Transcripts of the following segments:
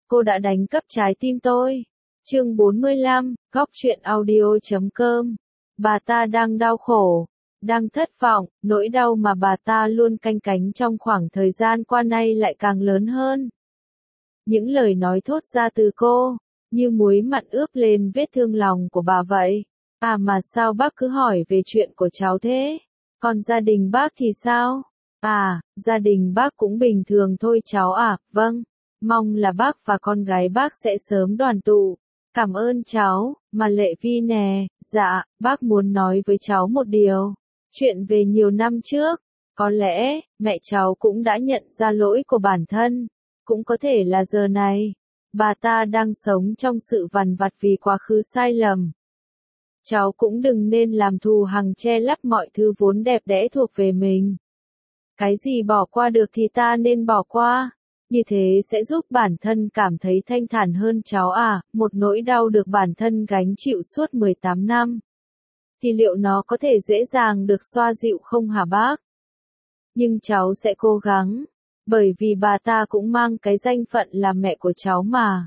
cô đã đánh cắp trái tim tôi. Chương 45, Góc truyện audio.com. Bà ta đang đau khổ, đang thất vọng, nỗi đau mà bà ta luôn canh cánh trong khoảng thời gian qua nay lại càng lớn hơn. Những lời nói thốt ra từ cô, như muối mặn ướp lên vết thương lòng của bà vậy. À mà sao bác cứ hỏi về chuyện của cháu thế? Còn gia đình bác thì sao? À, gia đình bác cũng bình thường thôi cháu à, vâng. Mong là bác và con gái bác sẽ sớm đoàn tụ. Cảm ơn cháu, mà Lệ Vi nè, dạ, bác muốn nói với cháu một điều. Chuyện về nhiều năm trước, có lẽ, mẹ cháu cũng đã nhận ra lỗi của bản thân. Cũng có thể là giờ này, bà ta đang sống trong sự vằn vặt vì quá khứ sai lầm. Cháu cũng đừng nên làm thù hằn che lấp mọi thứ vốn đẹp đẽ thuộc về mình. Cái gì bỏ qua được thì ta nên bỏ qua. Như thế sẽ giúp bản thân cảm thấy thanh thản hơn cháu à, một nỗi đau được bản thân gánh chịu suốt 18 năm. Thì liệu nó có thể dễ dàng được xoa dịu không hả bác? Nhưng cháu sẽ cố gắng, bởi vì bà ta cũng mang cái danh phận là mẹ của cháu mà.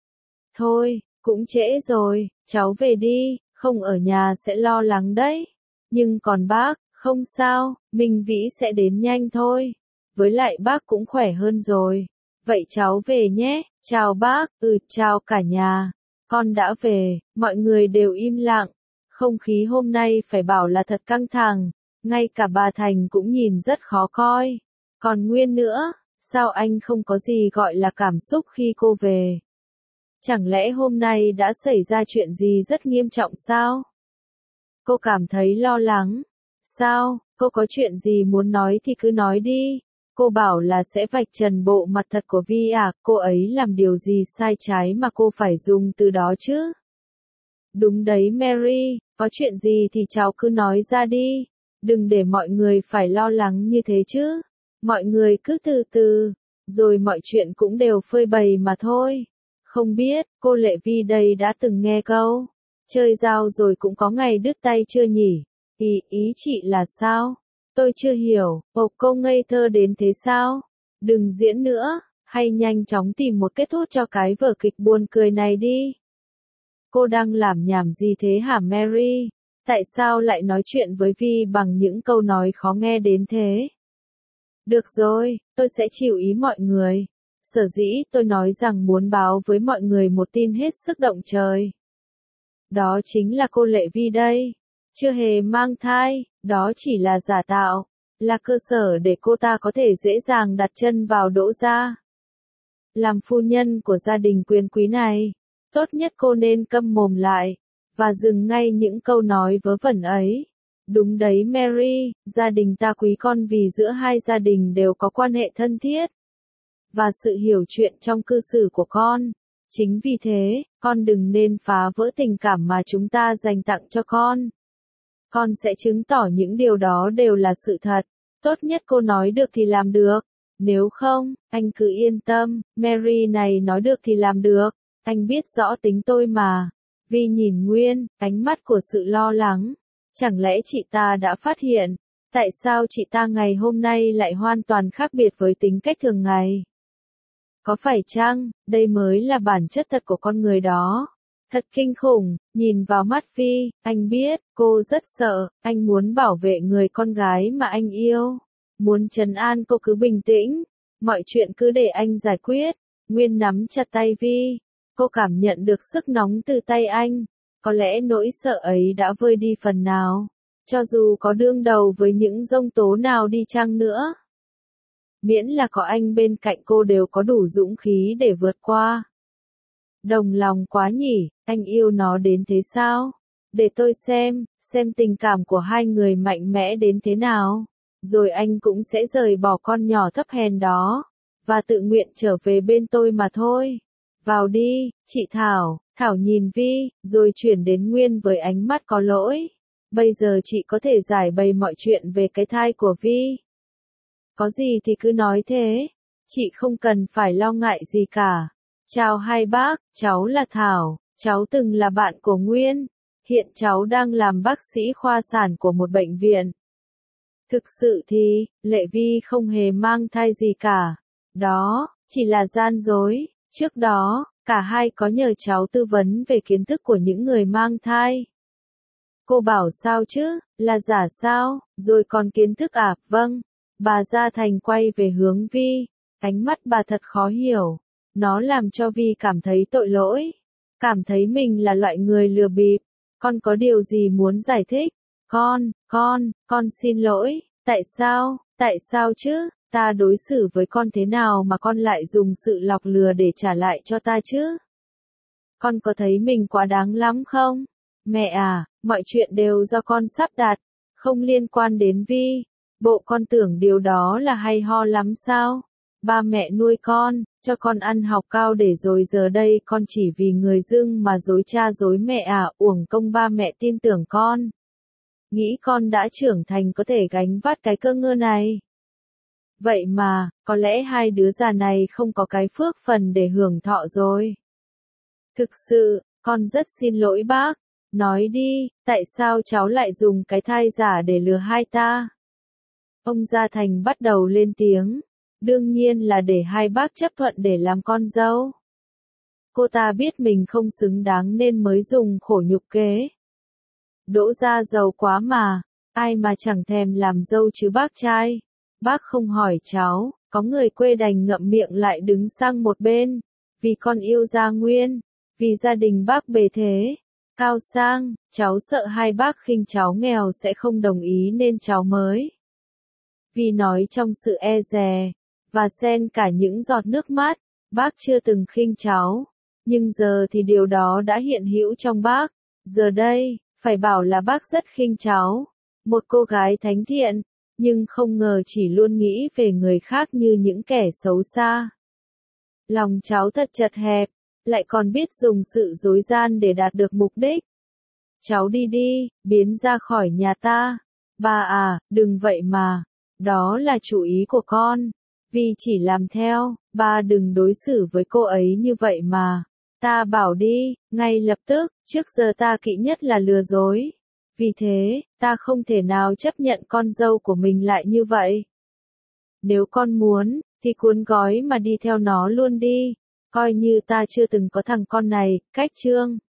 Thôi, cũng trễ rồi, cháu về đi, không ở nhà sẽ lo lắng đấy. Nhưng còn bác, không sao, Minh Vĩ sẽ đến nhanh thôi. Với lại bác cũng khỏe hơn rồi. Vậy cháu về nhé, chào bác, chào cả nhà. Con đã về, mọi người đều im lặng. Không khí hôm nay phải bảo là thật căng thẳng, ngay cả bà Thành cũng nhìn rất khó coi. Còn Nguyên nữa, sao anh không có gì gọi là cảm xúc khi cô về? Chẳng lẽ hôm nay đã xảy ra chuyện gì rất nghiêm trọng sao? Cô cảm thấy lo lắng. Sao, cô có chuyện gì muốn nói thì cứ nói đi. Cô bảo là sẽ vạch trần bộ mặt thật của Vi à, cô ấy làm điều gì sai trái mà cô phải dùng từ đó chứ? Đúng đấy Mary, có chuyện gì thì cháu cứ nói ra đi. Đừng để mọi người phải lo lắng như thế chứ. Mọi người cứ từ từ, rồi mọi chuyện cũng đều phơi bày mà thôi. Không biết, cô Lệ Vi đây đã từng nghe câu, chơi dao rồi cũng có ngày đứt tay chưa nhỉ? Ý chị là sao? Tôi chưa hiểu, cô ngây thơ đến thế sao? Đừng diễn nữa, hay nhanh chóng tìm một kết thúc cho cái vở kịch buồn cười này đi. Cô đang làm nhảm gì thế hả Mary? Tại sao lại nói chuyện với Vi bằng những câu nói khó nghe đến thế? Được rồi, tôi sẽ chịu ý mọi người. Sở dĩ tôi nói rằng muốn báo với mọi người một tin hết sức động trời. Đó chính là cô Lệ Vi đây. Chưa hề mang thai, đó chỉ là giả tạo, là cơ sở để cô ta có thể dễ dàng đặt chân vào Đỗ gia. Làm phu nhân của gia đình quyền quý này, tốt nhất cô nên câm mồm lại, và dừng ngay những câu nói vớ vẩn ấy. Đúng đấy Mary, gia đình ta quý con vì giữa hai gia đình đều có quan hệ thân thiết. Và sự hiểu chuyện trong cư xử của con. Chính vì thế, con đừng nên phá vỡ tình cảm mà chúng ta dành tặng cho con. Con sẽ chứng tỏ những điều đó đều là sự thật. Tốt nhất cô nói được thì làm được. Nếu không, anh cứ yên tâm, Mary này nói được thì làm được. Anh biết rõ tính tôi mà. Vi nhìn Nguyên, ánh mắt của sự lo lắng. Chẳng lẽ chị ta đã phát hiện, tại sao chị ta ngày hôm nay lại hoàn toàn khác biệt với tính cách thường ngày? Có phải chăng, đây mới là bản chất thật của con người đó? Thật kinh khủng, nhìn vào mắt Vi, anh biết, cô rất sợ, anh muốn bảo vệ người con gái mà anh yêu. Muốn trấn an cô cứ bình tĩnh, mọi chuyện cứ để anh giải quyết. Nguyên nắm chặt tay Vi, cô cảm nhận được sức nóng từ tay anh. Có lẽ nỗi sợ ấy đã vơi đi phần nào, cho dù có đương đầu với những giông tố nào đi chăng nữa. Miễn là có anh bên cạnh cô đều có đủ dũng khí để vượt qua. Đồng lòng quá nhỉ, anh yêu nó đến thế sao? Để tôi xem tình cảm của hai người mạnh mẽ đến thế nào. Rồi anh cũng sẽ rời bỏ con nhỏ thấp hèn đó, và tự nguyện trở về bên tôi mà thôi. Vào đi, chị Thảo. Thảo nhìn Vi, rồi chuyển đến Nguyên với ánh mắt có lỗi. Bây giờ chị có thể giải bày mọi chuyện về cái thai của Vi. Có gì thì cứ nói thế. Chị không cần phải lo ngại gì cả. Chào hai bác, cháu là Thảo, cháu từng là bạn của Nguyên. Hiện cháu đang làm bác sĩ khoa sản của một bệnh viện. Thực sự thì, Lệ Vi không hề mang thai gì cả. Đó, chỉ là gian dối. Trước đó, cả hai có nhờ cháu tư vấn về kiến thức của những người mang thai. Cô bảo sao chứ, là giả sao, rồi còn kiến thức à, vâng. Bà Gia Thành quay về hướng Vi, ánh mắt bà thật khó hiểu. Nó làm cho Vi cảm thấy tội lỗi, cảm thấy mình là loại người lừa bịp. Con có điều gì muốn giải thích? Con xin lỗi, tại sao chứ, ta đối xử với con thế nào mà con lại dùng sự lọc lừa để trả lại cho ta chứ? Con có thấy mình quá đáng lắm không? Mẹ à, mọi chuyện đều do con sắp đặt, không liên quan đến Vi. Bộ con tưởng điều đó là hay ho lắm sao? Ba mẹ nuôi con, cho con ăn học cao để rồi giờ đây con chỉ vì người dưng mà dối cha dối mẹ à, uổng công ba mẹ tin tưởng con. Nghĩ con đã trưởng thành có thể gánh vác cái cơ ngơ này. Vậy mà, có lẽ hai đứa già này không có cái phước phần để hưởng thọ rồi. Thực sự, con rất xin lỗi bác. Nói đi, tại sao cháu lại dùng cái thai giả để lừa hai ta? Ông Gia Thành bắt đầu lên tiếng. Đương nhiên là để hai bác chấp thuận để làm con dâu. Cô ta biết mình không xứng đáng nên mới dùng khổ nhục kế. Đỗ gia giàu quá mà, ai mà chẳng thèm làm dâu chứ bác trai. Bác không hỏi cháu, có người quê đành ngậm miệng lại đứng sang một bên. Vì con yêu Gia Nguyên, vì gia đình bác bề thế, cao sang, cháu sợ hai bác khinh cháu nghèo sẽ không đồng ý nên cháu mới. Vì nói trong sự e dè, và xen cả những giọt nước mắt, bác chưa từng khinh cháu. Nhưng giờ thì điều đó đã hiện hữu trong bác. Giờ đây, phải bảo là bác rất khinh cháu. Một cô gái thánh thiện, nhưng không ngờ chỉ luôn nghĩ về người khác như những kẻ xấu xa. Lòng cháu thật chật hẹp, lại còn biết dùng sự dối gian để đạt được mục đích. Cháu đi đi, biến ra khỏi nhà ta. Bà à, đừng vậy mà. Đó là chủ ý của con. Vì chỉ làm theo, ba đừng đối xử với cô ấy như vậy mà. Ta bảo đi, ngay lập tức, trước giờ ta kỹ nhất là lừa dối. Vì thế, ta không thể nào chấp nhận con dâu của mình lại như vậy. Nếu con muốn, thì cuốn gói mà đi theo nó luôn đi. Coi như ta chưa từng có thằng con này, cách chương.